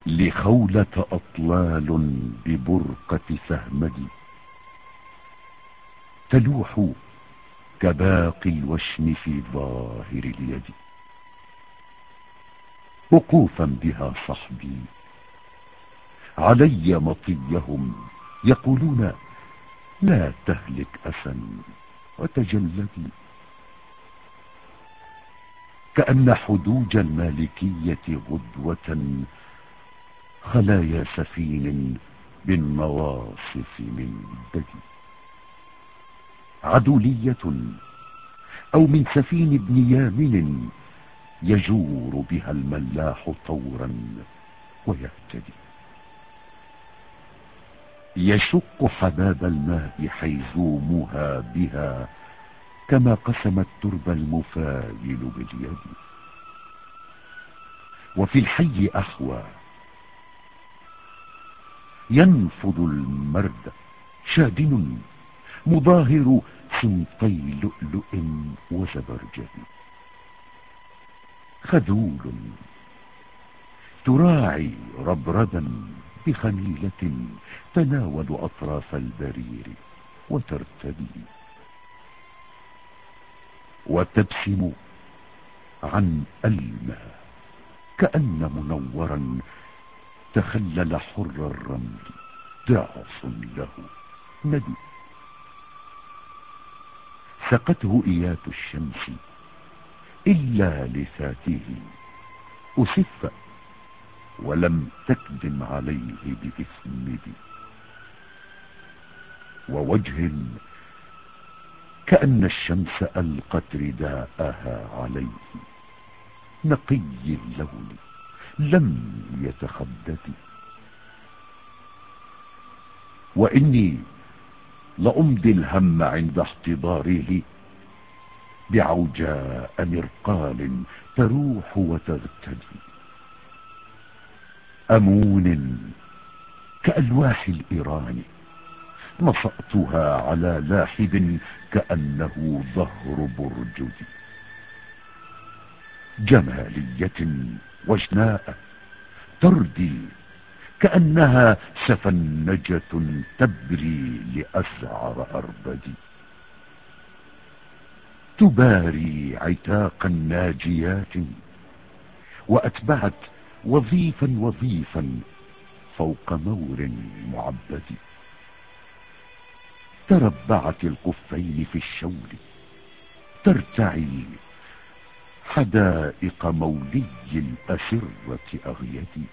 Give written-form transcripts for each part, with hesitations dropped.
لخولة أطلال ببرقة سهمد تلوح كباقي الوشم في ظاهر اليد. وقوفا بها صحبي علي مطيهم يقولون لا تهلك أسا وتجلدي. كأن حدوج المالكية غدوة خلايا سفين بالنواصف من بدي. عدولية أو من سفين ابن يامن يجور بها الملاح طورا ويهتدي. يشق حباب الماء حيزومها بها كما قسم الترب المفايل باليد. وفي الحي أحوى ينفض المرد شادن مظاهر سنطي لؤلؤ وزبرجد. خذول تراعي ربردا بخميلة تناول أطراف البرير وترتدي. وتبسم عن ألمى كأن منورا تخلل حر الرمل ضعف له ندي. سقته إيات الشمس إلا لفاته أسف ولم تكدم عليه بإثمد. ووجه كأن الشمس ألقت رداءها عليه نقي اللون لم يتخدد. وإني لأمضي الهم عند احتضاره بعوجاء مرقال تروح وتغتدي. أمون كألواح الإيران نصأتها على لاحب كأنه ظهر برجد. جمالية وجناء تردي كأنها سفنجة تبري لأسعر أربد. تباري عتاق الناجيات وأتبعت وظيفا وظيفا فوق مور معبد. تربعت القفين في الشول ترتعي حدائق مولي الأسرة أغيد.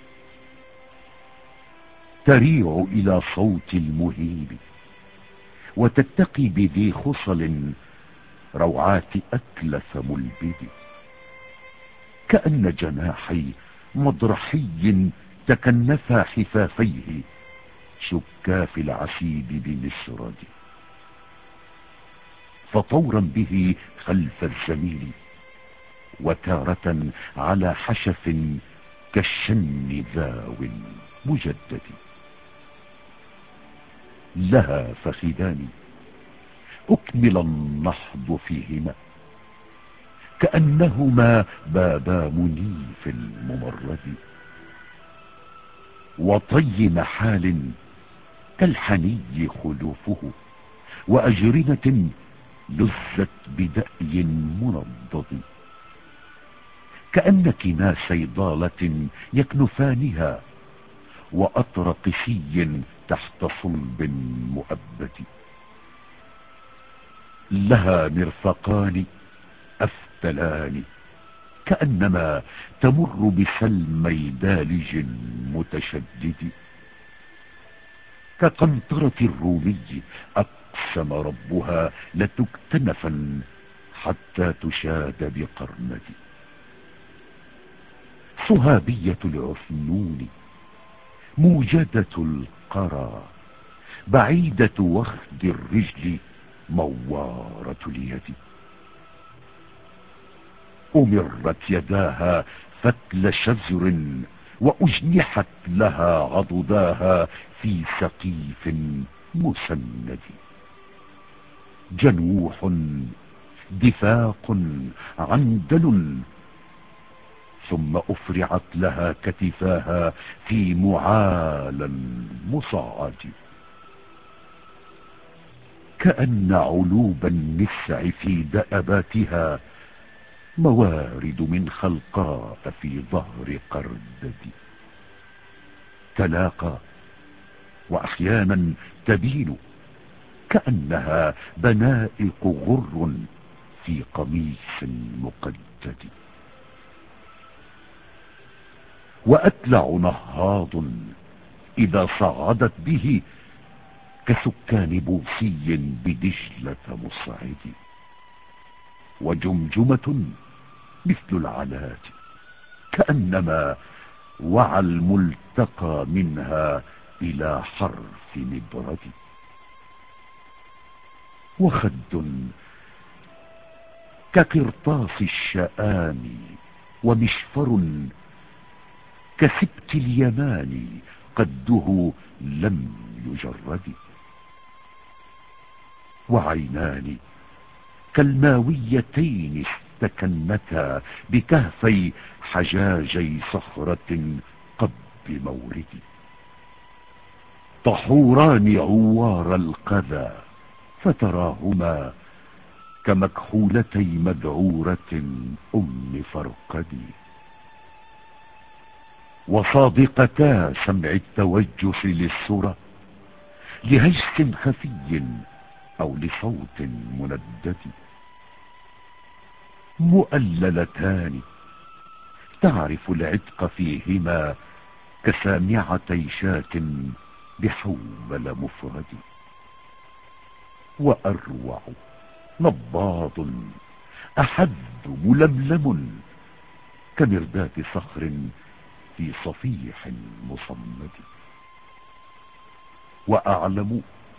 تريع إلى صوت المهيب وتتقي بذي خصل روعات أكلف ملبد. كأن جناحي مضرحي تكنفا حفافيه شكاف العسيد بمسرد. فطورا به خلف الزميل وتارة على حشف كالشن ذاو مجدد. لها فخذان أكمل النحض فيهما كأنهما بابا منيف ممرد. وطي محال كالحني خلوفه وأجرنة لزت بدأي منضد. كأن كناسي ضالة يكنفانها وأطرقسي تحت صلب مؤبد. لها مرفقان أفتلان كأنما تمر بسلمي دالج متشدد. كقنطرة الرومي أقسم ربها لتكتنفا حتى تشاد بقرمد. صهابية العفنون موجدة القرى بعيدة وخد الرجل موارة اليد. أمرت يداها فتل شزر وأجنحت لها عضداها في سقيف مسند. جنوح دفاق عندل ثم أفرعت لها كتفاها في معال مصعد، كأن علوب النسع في دأباتها موارد من خلقاء في ظهر قردد، تلاقى وأحيانا تبين كأنها بنائق غر في قميص مقدد، وأتلع نهاض إذا صعدت به كسكان بوسي بدجلة مصعد، وجمجمة مثل العلات كأنما وعى الملتقى منها إلى حرف مبرد، وخد كقرطاس الشآم، ومشفر كسبت اليمان قده لم يجرد، وعينان كالماويتين استكنتا بكهفي حجاجي صخرة قب مورد، طحوران عوار القذى فتراهما كمكحولتي مدعورة أم فرقد، وصادقتا سمع التوجس للسرى لهجس خفي أو لصوت مندد، مؤللتان تعرف العتق فيهما كسامعتي شاة بحومل مفرد، وأروع نباض أحد ململم كمردات صخر في صفيح مصمد، وأعلم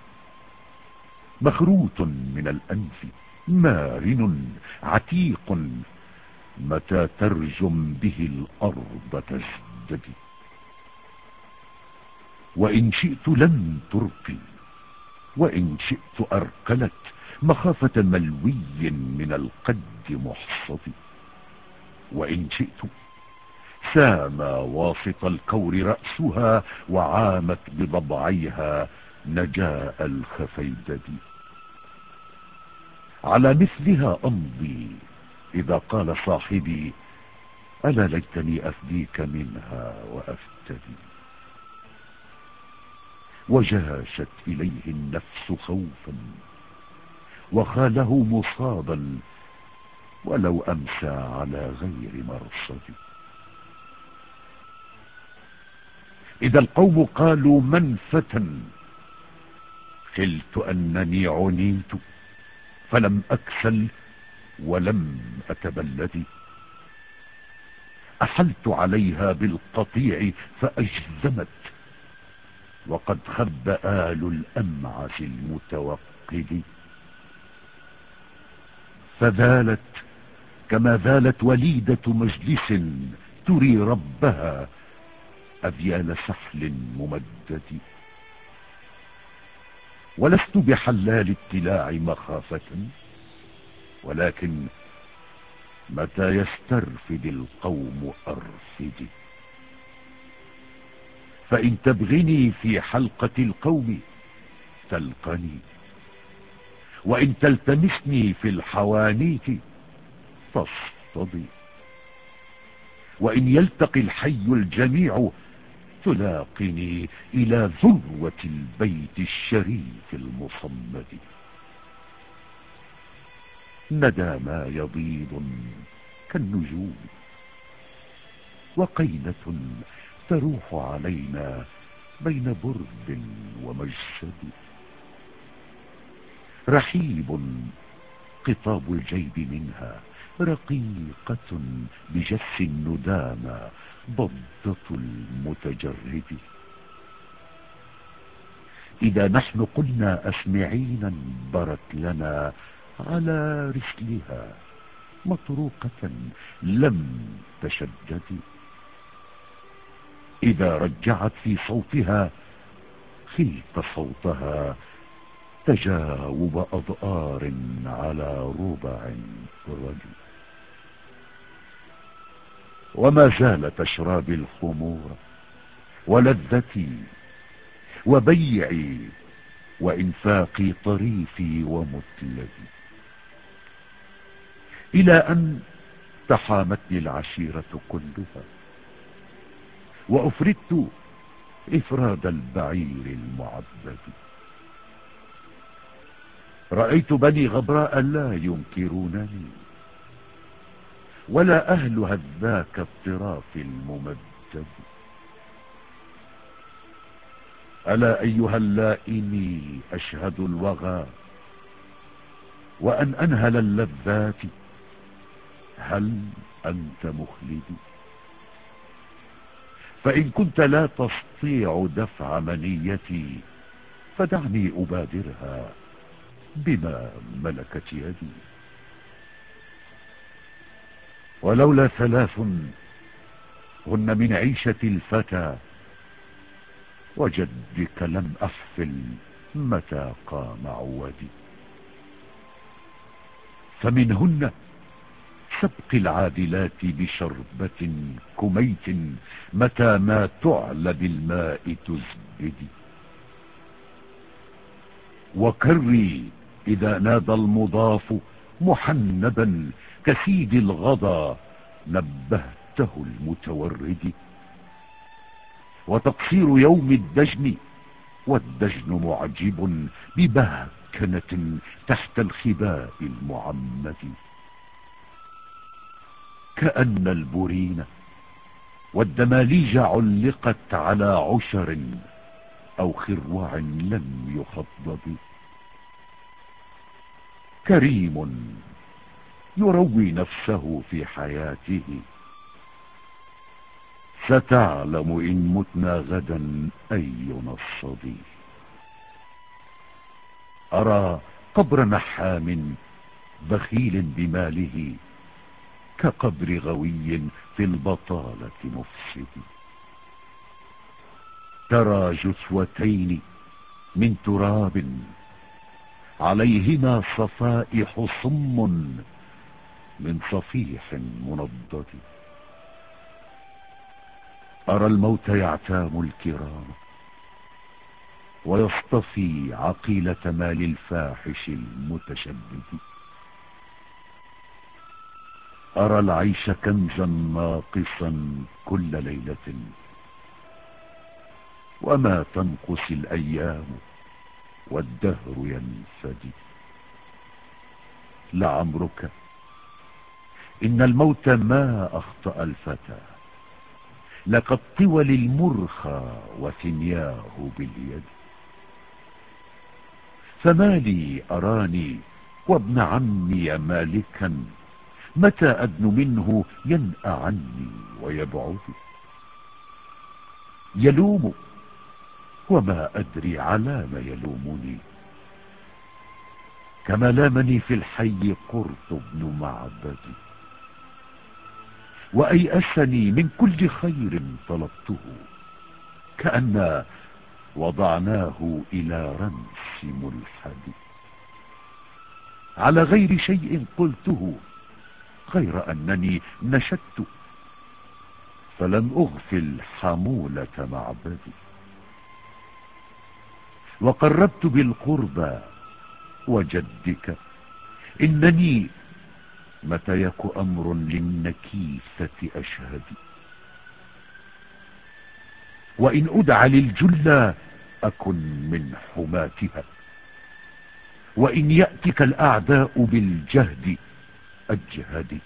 مخروط من الأنف مارن عتيق متى ترجم به الأرض تجدد، وإن شئت لم ترقي وإن شئت أرقلت مخافة ملوي من القد محصد، وإن شئت سامى واسط الكور رأسها وعامت بضبعيها نجاء الخفيدد، على مثلها أمضي إذا قال صاحبي ألا ليتني أفديك منها وأفتدي، وجاشت إليه النفس خوفا وخاله مصابا ولو أمسى على غير مرصد، إذا القوم قالوا من فتى خلت أنني عنيت فلم أكسل ولم أتبلد، أحلت عليها بالقطيع فأجزمت وقد خب آل الأمعس المتوقد، فذالت كما ذالت وليدة مجلس تري ربها أذيال سحل ممدد، ولست بحلال التلاع مخافة ولكن متى يسترفد القوم أرفد، فإن تبغني في حلقة القوم تلقني، وإن تلتمسني في الحوانيت تصطدي، وإن يلتقي الحي الجميع تلاقني إلى ذروة البيت الشريف المصمد، ندى ما يبيض كالنجوم وقينة تروح علينا بين برد ومجسد، رحيب قطاب الجيب منها رقيقة بجس الندامى ضبطة المتجرد، إذا نحن قلنا أسمعينا برت لنا على رسلها مطروقة لم تشدد، إذا رجعت في صوتها خلت صوتها تجاوب أضآر على ربع رجل، وما زالت أشرابي الخمور ولذتي وبيعي وإنفاقي طريفي ومثلبي، إلى أن تحامتني العشيرة كلها وأفردت إفراد البعير المعبد. رأيت بني غبراء لا ينكرونني، ولا أهل هذاك الطراف الممدد. ألا أيها اللائمي أشهد الوغى وأن أنهل اللذات، هل أنت مخلدي؟ فإن كنت لا تستطيع دفع منيتي فدعني أبادرها بما ملكت يدي. ولولا ثلاث هن من عيشة الفتى وجدك لم أحفل متى قام عودي. فمنهن سبق العادلات بشربة كميت متى ما تعلى بالماء تزبدي، وكري إذا نادى المضاف محنبا كسيد الغضا نبهته المتورد. وتقصير يوم الدجن والدجن معجب ببهكنة تحت الخباء المعمد، كأن البرين والدماليج علقت على عشر أو خروع لم يخضب. كريم يروي نفسه في حياته، ستعلم إن متنا غدا أي نصدي. أرى قبر نحام بخيل بماله كقبر غوي في البطالة مفسد. ترى جثوتين من تراب عليهما صفائح صم من صفيح منضد. أرى الموت يعتام الكرام ويصطفي عقيلة مال الفاحش المتشدد. أرى العيش كنزا ناقصا كل ليلة وما تنقص الأيام والدهر ينفدي. لعمرك إن الموت ما أخطأ الفتى، لقد طول المرخى وثنياه باليد. فما لي أراني وابن عمي مالكا متى أدن منه ينأى عني ويبعد. يلوم وما أدري على ما يلومني، كما لامني في الحي قرط بن معبد. وأيأسني من كل خير طلبته، كأن وضعناه إلى رمس ملحد. على غير شيء قلته غير أنني نشدت، فلم أغفل حمولة معبدي. وقربت بالقربى وجدك إنني متى يك أمر للنكيسة أشهد. وإن أدعى للجلة أكن من حماتها، وإن يأتك الأعداء بالجهد أجهدي.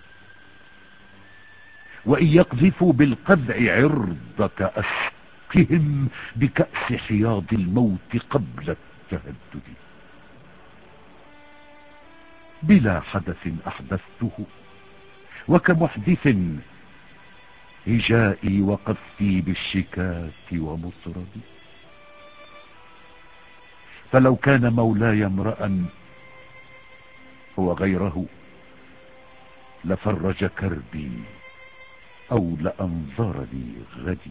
وإن يقذفوا بالقذع عرضك أسقهم بكأس حياض الموت قبل التهدد. بلا حدث أحدثته وكمحدث هجائي وقذفي بالشكاة ومطردي. فلو كان مولاي امرأ هو غيره لفرج كربي أو لأنظرني غدي.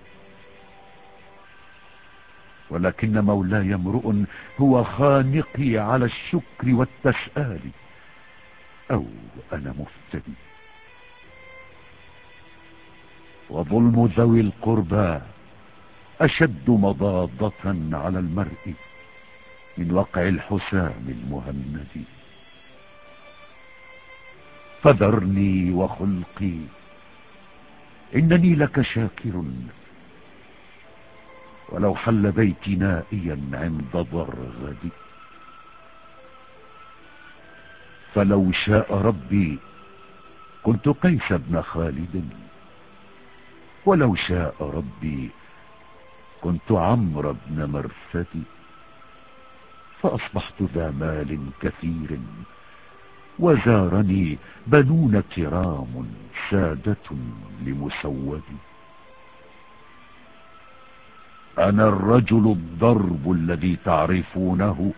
ولكن مولاي امرؤ هو خانقي على الشكر والتسآل، أو أنا مفتدي. وظلم ذوي القربى أشد مضاضة على المرء من وقع الحسام المهند. فذرني وخلقي إنني لك شاكر، ولو حل بيتي نائيا عند ضرغدي. فلو شاء ربي كنت قيس بن خالد، ولو شاء ربي كنت عمرو بن مرثد. فأصبحت ذا مال كثير، وزارني بنون كرام سادة لمسود. أنا الرجل الضرب الذي تعرفونه،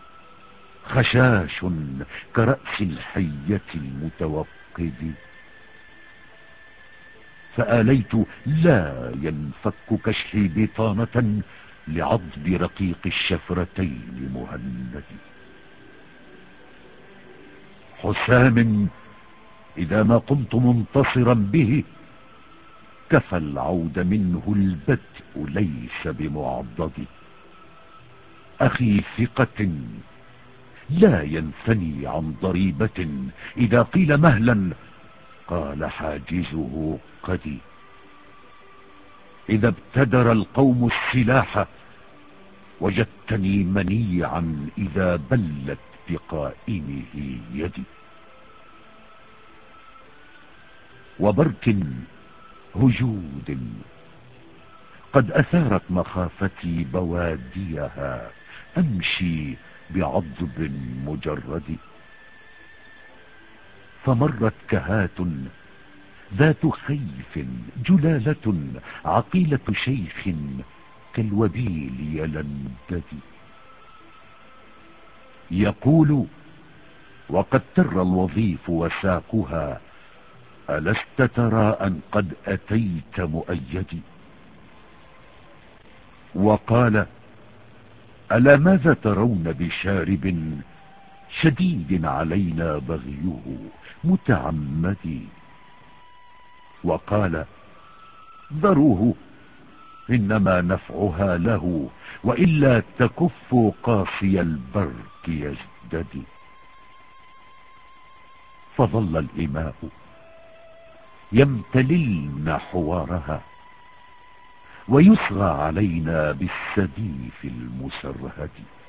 خشاش كرأس الحية المتوقد. فآليت لا ينفك كشحي بطانة لعضب رقيق الشفرتين مهند. حسام إذا ما قمت منتصرا به، كفى العود منه البدء ليس بمعضد. أخي ثقة لا ينثني عن ضريبة، إذا قيل مهلا قال حاجزه قدي. إذا ابتدر القوم السلاح وجدتني منيعا، إذا بلت بقائمه يدي. وبرك هجود قد أثارت مخافتي بواديها، أمشي بعضب مجرد. فمرت كهات ذات خيف جلالة، عقيلة شيخ كالوبيل يلندد. يقول وقد تر الوظيف وساقها، ألست ترى أن قد أتيت مؤيدي. وقال ألا ماذا ترون بشارب شديد علينا بغيه متعمد. وقال ذروه إنما نفعها له، وإلا تكف قاصي البرك يزدد. فظل الإماء يمتللن حوارها، ويصغى علينا بالسديف المسرهد.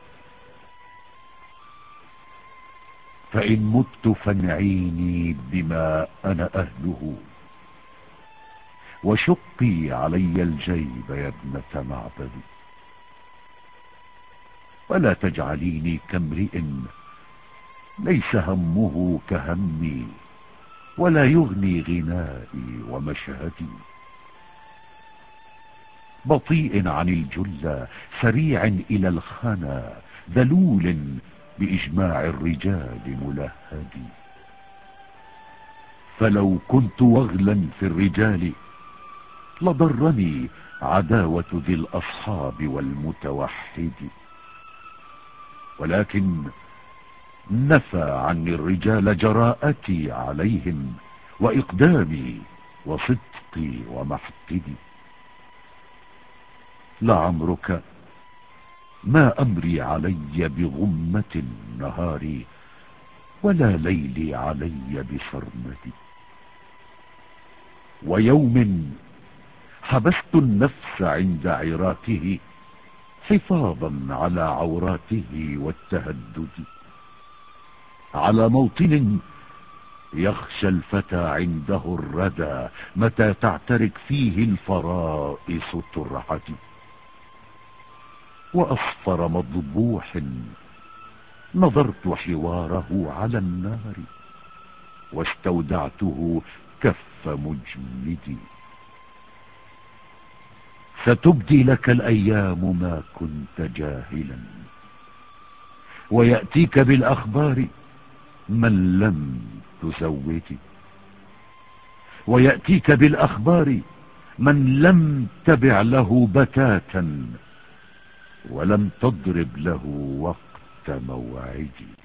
فإن مت فانعيني بما أنا أهله، وشقي علي الجيب يا ابنة معبد. ولا تجعليني كامرئ ليس همه كهمي، ولا يغني غنائي ومشهدي. بطيء عن الجلة سريع إلى الخنا، ذلول بإجماع الرجال ملهدي. فلو كنت وغلا في الرجال لضرني عداوة ذي الأصحاب والمتوحد. ولكن نفى عني الرجال جراءتي عليهم، وإقدامي وصدقي ومحقدي. لعمرك ما أمري علي بغمة نهاري، ولا ليلي علي بسرمدي. ويوم حبست النفس عند عراته، حفاظا على عوراته والتهدد، على موطن يخشى الفتى عنده الردى، متى تعترك فيه الفرائس ترعد. وأصفر مضبوح نظرت حواره على النار، واستودعته كف مجمدي. ستبدي لك الأيام ما كنت جاهلا، ويأتيك بالأخبار من لم تزودي. ويأتيك بالأخبار من لم تبع له بتاتا، ولم تضرب له وقت موعدي.